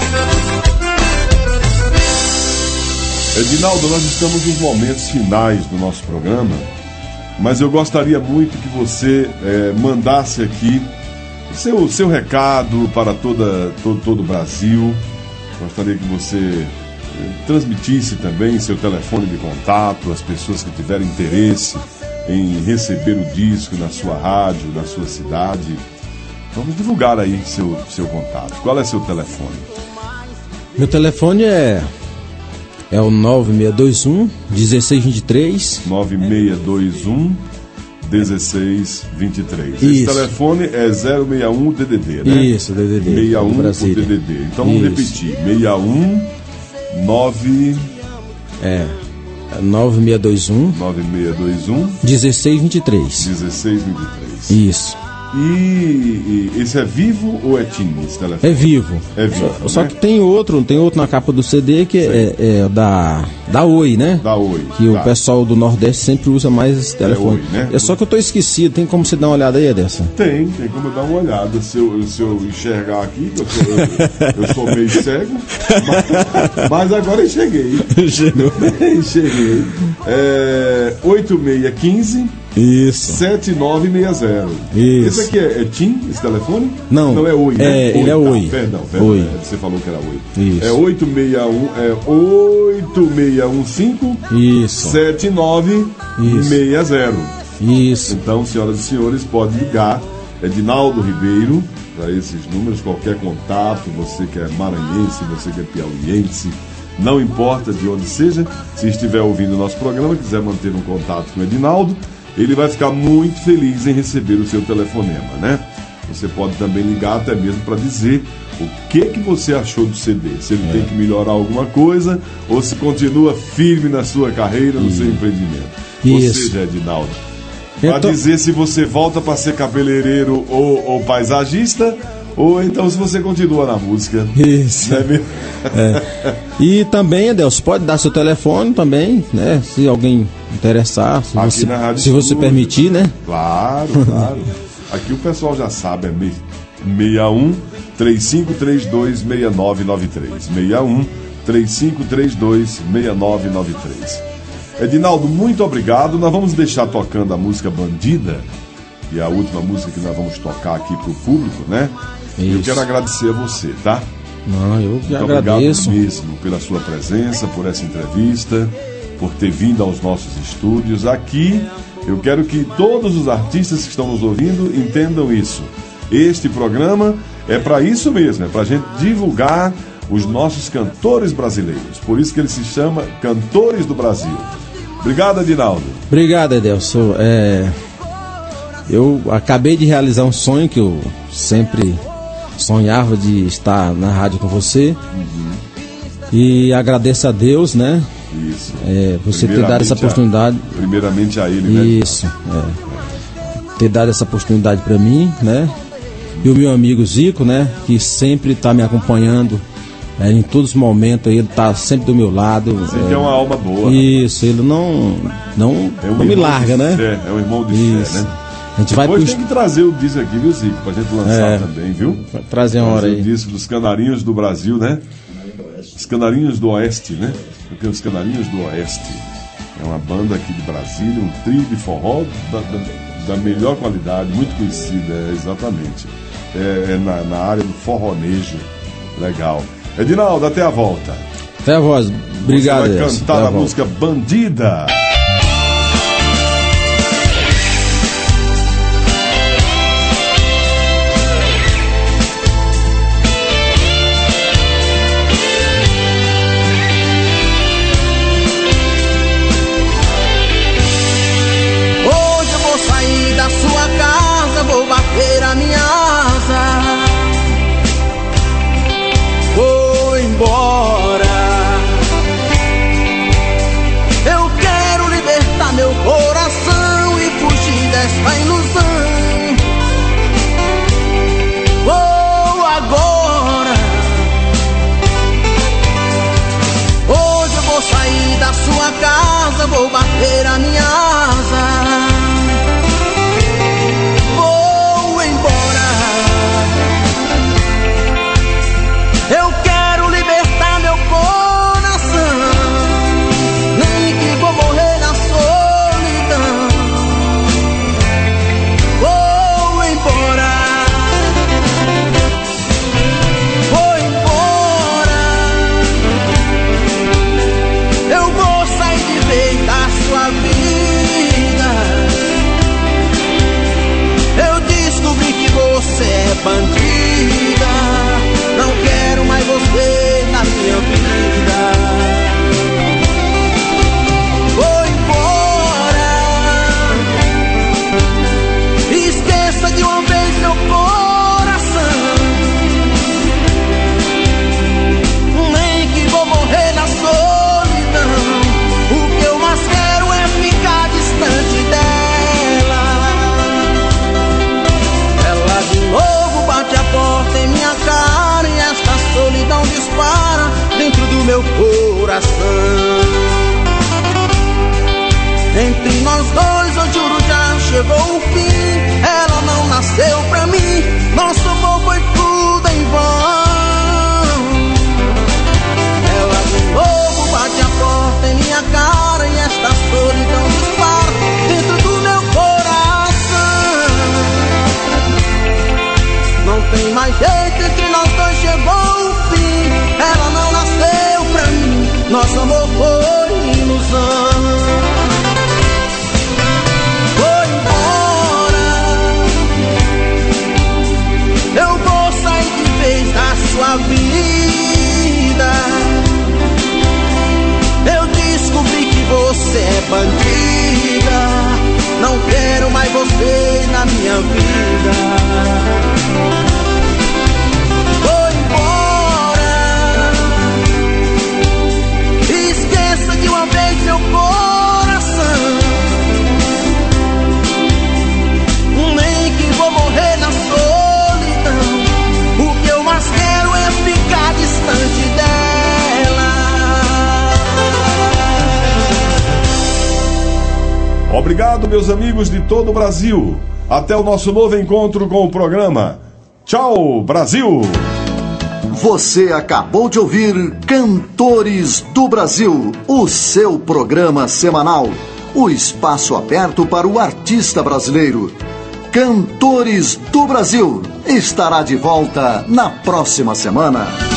Edinaldo, nós estamos nos momentos finais do nosso programa, mas eu gostaria muito que você é, mandasse aqui Seu, seu recado para toda, todo, todo o Brasil. Gostaria que você eh, transmitisse também seu telefone de contato, as pessoas que tiverem interesse em receber o disco na sua rádio, na sua cidade. Vamos divulgar aí seu, seu contato. Qual é seu telefone? Meu telefone é, é o nove seis dois um, um seis dois três. nove seis dois um, um seis dois três. Isso. Esse telefone é zero seis um D D D, né? Isso, D D D. sessenta e um o D D D. Então vamos Isso. repetir. sessenta e um, nove... É, nove seis dois um, nove seis dois um, um seis dois três. um seis dois três. Isso. E, e esse é vivo ou é TIM esse telefone? É vivo. É vivo, Só, só né? que tem outro, tem outro na capa do C D que é, é da, da Oi, né? Da Oi. Que tá. o pessoal do Nordeste sempre usa mais esse telefone. É, Oi, né? É só que eu tô esquecido, tem como você dar uma olhada aí, Ederson? Tem, tem como eu dar uma olhada. Se eu, se eu enxergar aqui, eu sou, eu, eu sou meio cego, mas, mas agora enxerguei. Chegou. Enxerguei. É, oito seis um cinco, Isso. sete nove seis zero. Isso. Esse aqui é, é TIM, esse telefone? Não. Não é Oi, né? É, Oi, ele é tá, Oi. Perdão, perdão. Oi. É, você falou que era Oi. Isso. É oito seis um, é oito seis um cinco, Isso. sete nove seis zero. Isso. Então, senhoras e senhores, pode ligar. Edinaldo Ribeiro, para esses números, qualquer contato, você que é maranhense, você que é piauiense, não importa de onde seja, se estiver ouvindo o nosso programa, quiser manter um contato com o Edinaldo, ele vai ficar muito feliz em receber o seu telefonema, né? Você pode também ligar até mesmo para dizer o que, que você achou do C D, se ele é. tem que melhorar alguma coisa ou se continua firme na sua carreira, no Isso. seu empreendimento. Isso. Ou seja, Edinaldo, para tô... dizer se você volta para ser cabeleireiro ou, ou paisagista, ou então se você continua na música. Isso. Né? É. E também, Adelson, pode dar seu telefone também, né? Se alguém interessar, se Aqui você, na Rádio se você permitir, né? Claro, claro. Aqui o pessoal já sabe, é seis um, três cinco três dois, seis nove nove três. seis um, três cinco três dois, seis nove nove três. Edinaldo, muito obrigado. Nós vamos deixar tocando a música Bandida, e a última música que nós vamos tocar aqui pro público, né? Isso. Eu quero agradecer a você, tá? Não, eu que muito agradeço. Obrigado mesmo pela sua presença, por essa entrevista, por ter vindo aos nossos estúdios. Aqui, eu quero que todos os artistas que estão nos ouvindo entendam isso. Este programa é para isso mesmo, é para a gente divulgar os nossos cantores brasileiros. Por isso que ele se chama Cantores do Brasil. Obrigado, Adinaldo. Obrigado, Edelson. É, eu acabei de realizar um sonho que eu sempre sonhava de estar na rádio com você. Uhum. E agradeço a Deus, né? Isso. É, você ter dado essa oportunidade. A, primeiramente a ele, né? Isso. É. Ter dado essa oportunidade para mim, né? E o meu amigo Zico, né? Que sempre está me acompanhando é, em todos os momentos. Ele está sempre do meu lado. Zico é, é uma alma boa. Isso. Ele não, não, é um não me larga, né? Fé, é o irmão de isso. fé, né? A gente Depois vai tem pro... que trazer o disco aqui, viu, Zico? Pra gente lançar é, também, viu? Trazer uma hora aí. O disco dos Canarinhos do Brasil, né? Os Canarinhos do Oeste, né? Porque os Canarinhos do Oeste é uma banda aqui de Brasília, um trio de forró da, da, da melhor qualidade, muito conhecida, é, exatamente. É, é na, na área do forronejo. Legal. Edinaldo, até a volta. Até a voz. Obrigado. Você vai cantar a, a música Bandida. Vou bater a minha asa, vou embora. Eu quero libertar meu coração e fugir dessa ilusão. Vou agora. Hoje eu vou sair da sua casa, vou bater a minha asa. Eu quero libertar meu coração, nem que vou morrer na solidão. Vou embora, vou embora. Eu vou sair de vez da sua vida. Eu descobri que você é bandida. Não quero mais você na minha vida. Vou embora. Esqueça de uma vez meu coração. Nem que vou morrer na solidão. O que eu mais quero é ficar distante dela. Ela de novo bate a porta em minha casa. Solidão dispara dentro do meu coração. Entre nós dois, eu juro, já chegou o fim. Ela não nasceu pra mim. Nosso amor foi tudo em vão. Ela de novo bate a porta em minha cara e esta solidão dispara dentro do meu coração. Não tem mais jeito, entre nós dois chegou o fim. Ela não nasceu pra mim. Nosso amor foi ilusão. Vou embora. Eu vou sair de vez da sua vida. Eu descobri que você é bandida. Não quero mais você na minha vida. Vou embora. Esqueça de uma vez meu coração. Nem que vou morrer na solidão. O que eu mais quero é ficar distante dela. Obrigado, meus amigos de todo o Brasil. Até o nosso novo encontro com o programa. Tchau, Brasil! Você acabou de ouvir Cantores do Brasil, o seu programa semanal. O espaço aberto para o artista brasileiro. Cantores do Brasil estará de volta na próxima semana.